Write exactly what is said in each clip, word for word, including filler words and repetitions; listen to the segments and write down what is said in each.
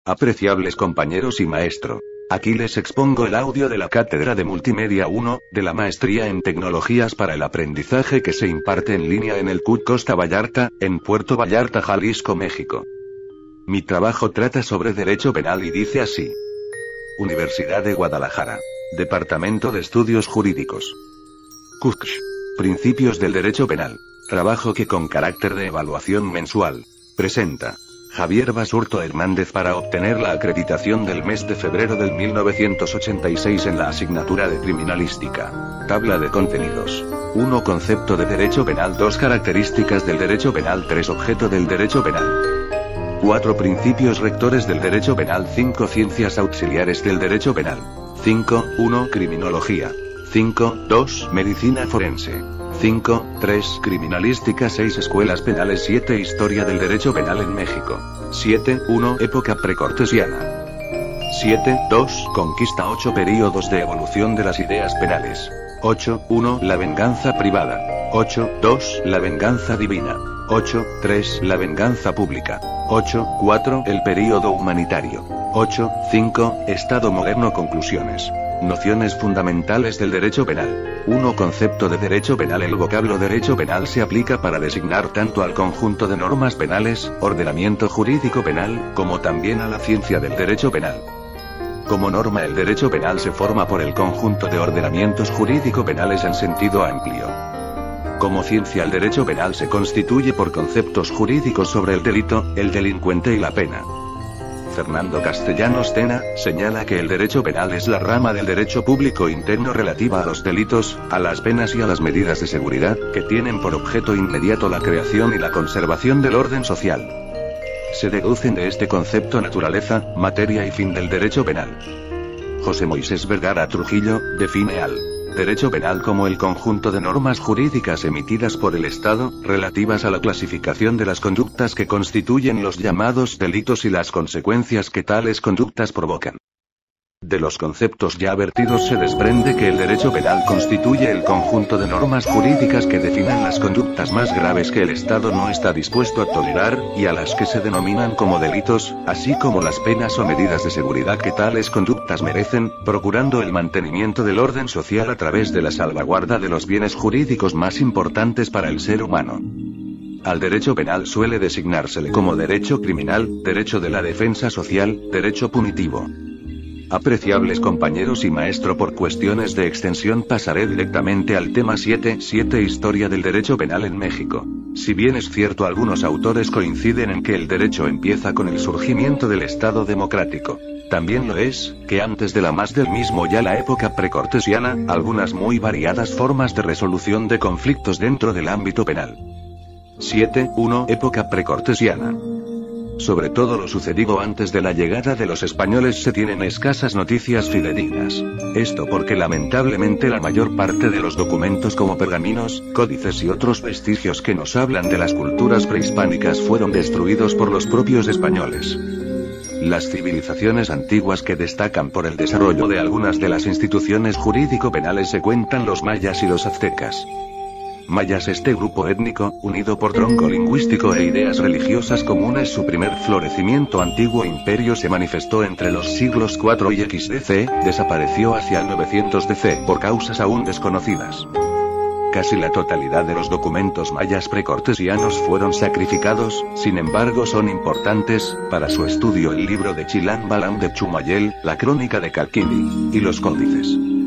Apreciables compañeros y maestro. Aquí les expongo el audio de la Cátedra de Multimedia uno, de la Maestría en Tecnologías para el Aprendizaje que se imparte en línea en el C U T Costa Vallarta, en Puerto Vallarta, Jalisco, México. Mi trabajo trata sobre Derecho Penal y dice así. Universidad de Guadalajara. Departamento de Estudios Jurídicos. C U C S. Principios del Derecho Penal. Trabajo que con carácter de evaluación mensual. Presenta. Javier Basurto Hernández para obtener la acreditación del mes de febrero del mil novecientos ochenta y seis en la asignatura de Criminalística. Tabla de contenidos. uno Concepto de Derecho Penal. dos Características del Derecho Penal. tres Objeto del Derecho Penal. cuatro Principios rectores del Derecho Penal. cinco Ciencias auxiliares del Derecho Penal. cinco. uno Criminología. cinco. dos Medicina forense. cinco. tres Criminalística. seis Escuelas penales. siete Historia del Derecho Penal en México. siete. uno Época precortesiana. siete. dos Conquista. ocho Períodos de evolución de las ideas penales. ocho. uno La venganza privada. ocho. dos La venganza divina. ocho. tres La venganza pública. ocho. cuatro El período humanitario. ocho. cinco Estado moderno. Conclusiones. Nociones fundamentales del derecho penal. uno Concepto de derecho penal. El vocablo derecho penal se aplica para designar tanto al conjunto de normas penales, ordenamiento jurídico penal, como también a la ciencia del derecho penal. Como norma, el derecho penal se forma por el conjunto de ordenamientos jurídico-penales en sentido amplio. Como ciencia, el derecho penal se constituye por conceptos jurídicos sobre el delito, el delincuente y la pena. Fernando Castellanos Tena señala que el derecho penal es la rama del derecho público interno relativa a los delitos, a las penas y a las medidas de seguridad, que tienen por objeto inmediato la creación y la conservación del orden social. Se deducen de este concepto naturaleza, materia y fin del derecho penal. José Moisés Vergara Trujillo define al derecho penal como el conjunto de normas jurídicas emitidas por el Estado, relativas a la clasificación de las conductas que constituyen los llamados delitos y las consecuencias que tales conductas provocan. De los conceptos ya vertidos se desprende que el derecho penal constituye el conjunto de normas jurídicas que definen las conductas más graves que el Estado no está dispuesto a tolerar, y a las que se denominan como delitos, así como las penas o medidas de seguridad que tales conductas merecen, procurando el mantenimiento del orden social a través de la salvaguarda de los bienes jurídicos más importantes para el ser humano. Al derecho penal suele designársele como derecho criminal, derecho de la defensa social, derecho punitivo. Apreciables compañeros y maestro, por cuestiones de extensión pasaré directamente al tema siete. siete Historia del Derecho Penal en México. Si bien es cierto, algunos autores coinciden en que el derecho empieza con el surgimiento del Estado democrático. También lo es, que antes de la más del mismo ya la época precortesiana, algunas muy variadas formas de resolución de conflictos dentro del ámbito penal. siete. uno Época precortesiana. Sobre todo lo sucedido antes de la llegada de los españoles se tienen escasas noticias fidedignas. Esto porque lamentablemente la mayor parte de los documentos como pergaminos, códices y otros vestigios que nos hablan de las culturas prehispánicas fueron destruidos por los propios españoles. Las civilizaciones antiguas que destacan por el desarrollo de algunas de las instituciones jurídico-penales se cuentan los mayas y los aztecas. Mayas. Este grupo étnico, unido por tronco lingüístico e ideas religiosas comunes, su primer florecimiento antiguo imperio se manifestó entre los siglos cuatro y equis de ce, desapareció hacia el novecientos de ce por causas aún desconocidas. Casi la totalidad de los documentos mayas precortesianos fueron sacrificados, sin embargo son importantes, para su estudio el libro de Chilan Balam de Chumayel, la crónica de Calquini, y los códices.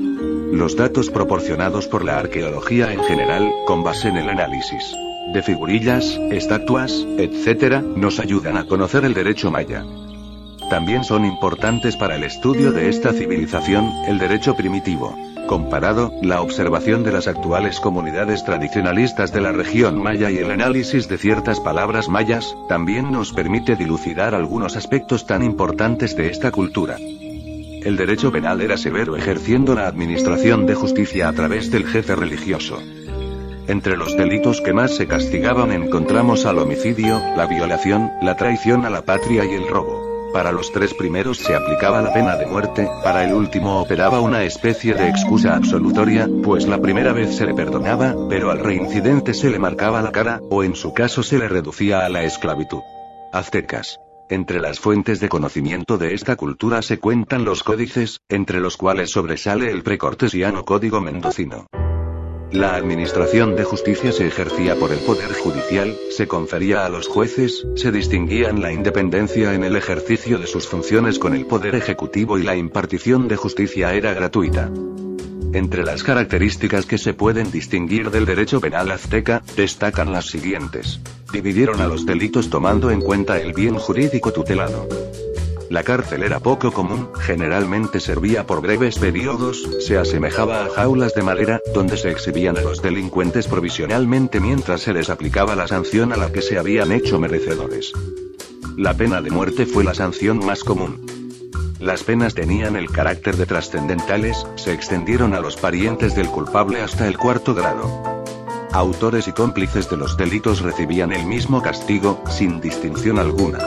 Los datos proporcionados por la arqueología en general, con base en el análisis de figurillas, estatuas, etcétera, nos ayudan a conocer el derecho maya. También son importantes para el estudio de esta civilización, el derecho primitivo. Comparado, la observación de las actuales comunidades tradicionalistas de la región maya y el análisis de ciertas palabras mayas, también nos permite dilucidar algunos aspectos tan importantes de esta cultura. El derecho penal era severo, ejerciendo la administración de justicia a través del jefe religioso. Entre los delitos que más se castigaban encontramos al homicidio, la violación, la traición a la patria y el robo. Para los tres primeros se aplicaba la pena de muerte, para el último operaba una especie de excusa absolutoria, pues la primera vez se le perdonaba, pero al reincidente se le marcaba la cara, o en su caso se le reducía a la esclavitud. Aztecas. Entre las fuentes de conocimiento de esta cultura se cuentan los códices, entre los cuales sobresale el precortesiano Código Mendocino. La administración de justicia se ejercía por el poder judicial, se confería a los jueces, se distinguían la independencia en el ejercicio de sus funciones con el poder ejecutivo y la impartición de justicia era gratuita. Entre las características que se pueden distinguir del derecho penal azteca, destacan las siguientes. Dividieron a los delitos tomando en cuenta el bien jurídico tutelado. La cárcel era poco común, generalmente servía por breves periodos, se asemejaba a jaulas de madera, donde se exhibían a los delincuentes provisionalmente mientras se les aplicaba la sanción a la que se habían hecho merecedores. La pena de muerte fue la sanción más común. Las penas tenían el carácter de trascendentales, se extendieron a los parientes del culpable hasta el cuarto grado. Autores y cómplices de los delitos recibían el mismo castigo, sin distinción alguna.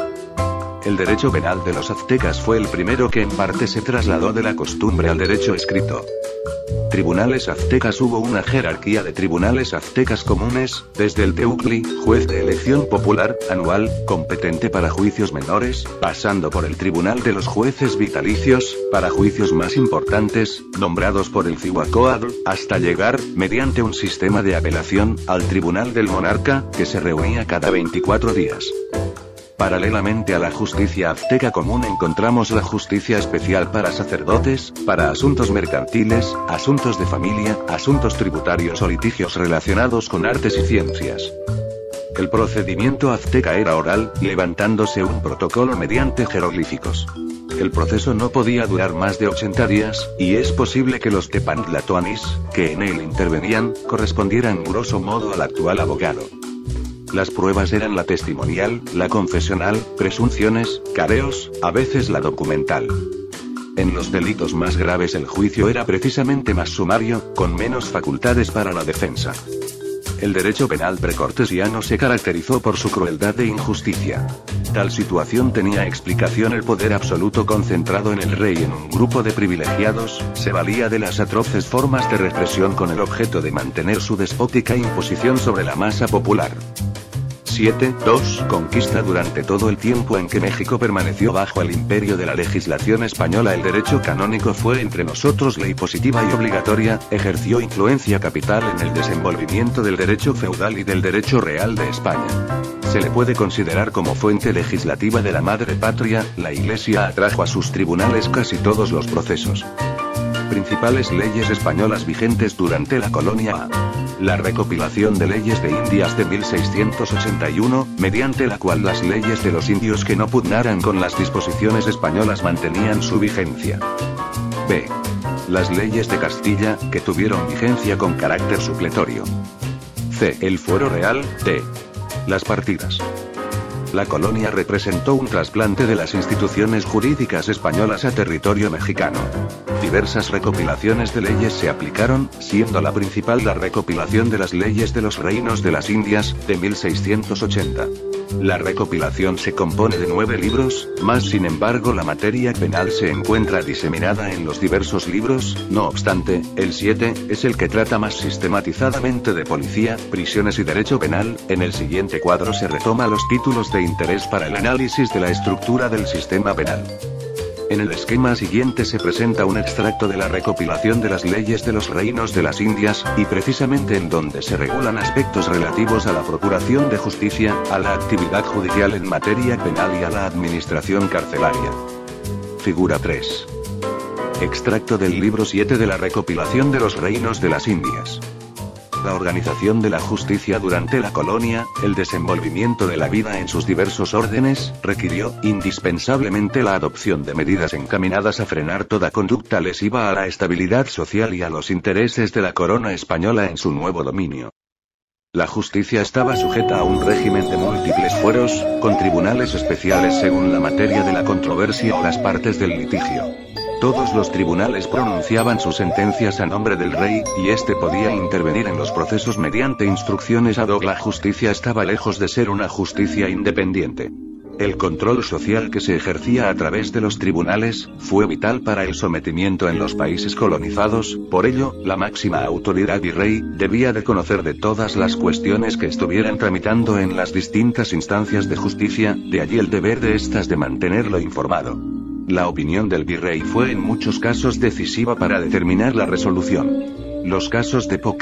El derecho penal de los aztecas fue el primero que en parte se trasladó de la costumbre al derecho escrito. Tribunales aztecas. Hubo una jerarquía de tribunales aztecas comunes, desde el teucli, juez de elección popular, anual, competente para juicios menores, pasando por el tribunal de los jueces vitalicios, para juicios más importantes, nombrados por el cihuacóatl, hasta llegar, mediante un sistema de apelación, al tribunal del monarca, que se reunía cada veinticuatro días. Paralelamente a la justicia azteca común encontramos la justicia especial para sacerdotes, para asuntos mercantiles, asuntos de familia, asuntos tributarios o litigios relacionados con artes y ciencias. El procedimiento azteca era oral, levantándose un protocolo mediante jeroglíficos. El proceso no podía durar más de ochenta días, y es posible que los tepantlatoanis, que en él intervenían, correspondieran grosso modo al actual abogado. Las pruebas eran la testimonial, la confesional, presunciones, careos, a veces la documental. En los delitos más graves el juicio era precisamente más sumario, con menos facultades para la defensa. El derecho penal precortesiano se caracterizó por su crueldad e injusticia. Tal situación tenía explicación: el poder absoluto concentrado en el rey en un grupo de privilegiados, se valía de las atroces formas de represión con el objeto de mantener su despótica imposición sobre la masa popular. siete. dos. Conquista. Durante todo el tiempo en que México permaneció bajo el imperio de la legislación española, el derecho canónico fue entre nosotros ley positiva y obligatoria, ejerció influencia capital en el desenvolvimiento del derecho feudal y del derecho real de España. Se le puede considerar como fuente legislativa de la madre patria. La Iglesia atrajo a sus tribunales casi todos los procesos. Principales leyes españolas vigentes durante la colonia A. La recopilación de leyes de Indias de mil seiscientos ochenta y uno, mediante la cual las leyes de los indios que no pugnaran con las disposiciones españolas mantenían su vigencia. B. Las leyes de Castilla, que tuvieron vigencia con carácter supletorio. C. El fuero real. D. Las partidas. La colonia representó un trasplante de las instituciones jurídicas españolas a territorio mexicano. Diversas recopilaciones de leyes se aplicaron, siendo la principal la recopilación de las leyes de los reinos de las Indias, de mil seiscientos ochenta. La recopilación se compone de nueve libros, más sin embargo la materia penal se encuentra diseminada en los diversos libros. No obstante, el siete es el que trata más sistematizadamente de policía, prisiones y derecho penal. En el siguiente cuadro se retoma los títulos de interés para el análisis de la estructura del sistema penal. En el esquema siguiente se presenta un extracto de la recopilación de las leyes de los reinos de las Indias, y precisamente en donde se regulan aspectos relativos a la procuración de justicia, a la actividad judicial en materia penal y a la administración carcelaria. Figura tres. Extracto del libro siete de la recopilación de los reinos de las Indias. La organización de la justicia durante la colonia, el desenvolvimiento de la vida en sus diversos órdenes, requirió, indispensablemente, la adopción de medidas encaminadas a frenar toda conducta lesiva a la estabilidad social y a los intereses de la corona española en su nuevo dominio. La justicia estaba sujeta a un régimen de múltiples fueros, con tribunales especiales según la materia de la controversia o las partes del litigio. Todos los tribunales pronunciaban sus sentencias a nombre del rey, y éste podía intervenir en los procesos mediante instrucciones ad hoc. La justicia estaba lejos de ser una justicia independiente. El control social que se ejercía a través de los tribunales, fue vital para el sometimiento en los países colonizados, por ello, la máxima autoridad virrey, debía de conocer de todas las cuestiones que estuvieran tramitando en las distintas instancias de justicia, de allí el deber de estas de mantenerlo informado. La opinión del virrey fue en muchos casos decisiva para determinar la resolución. Los casos de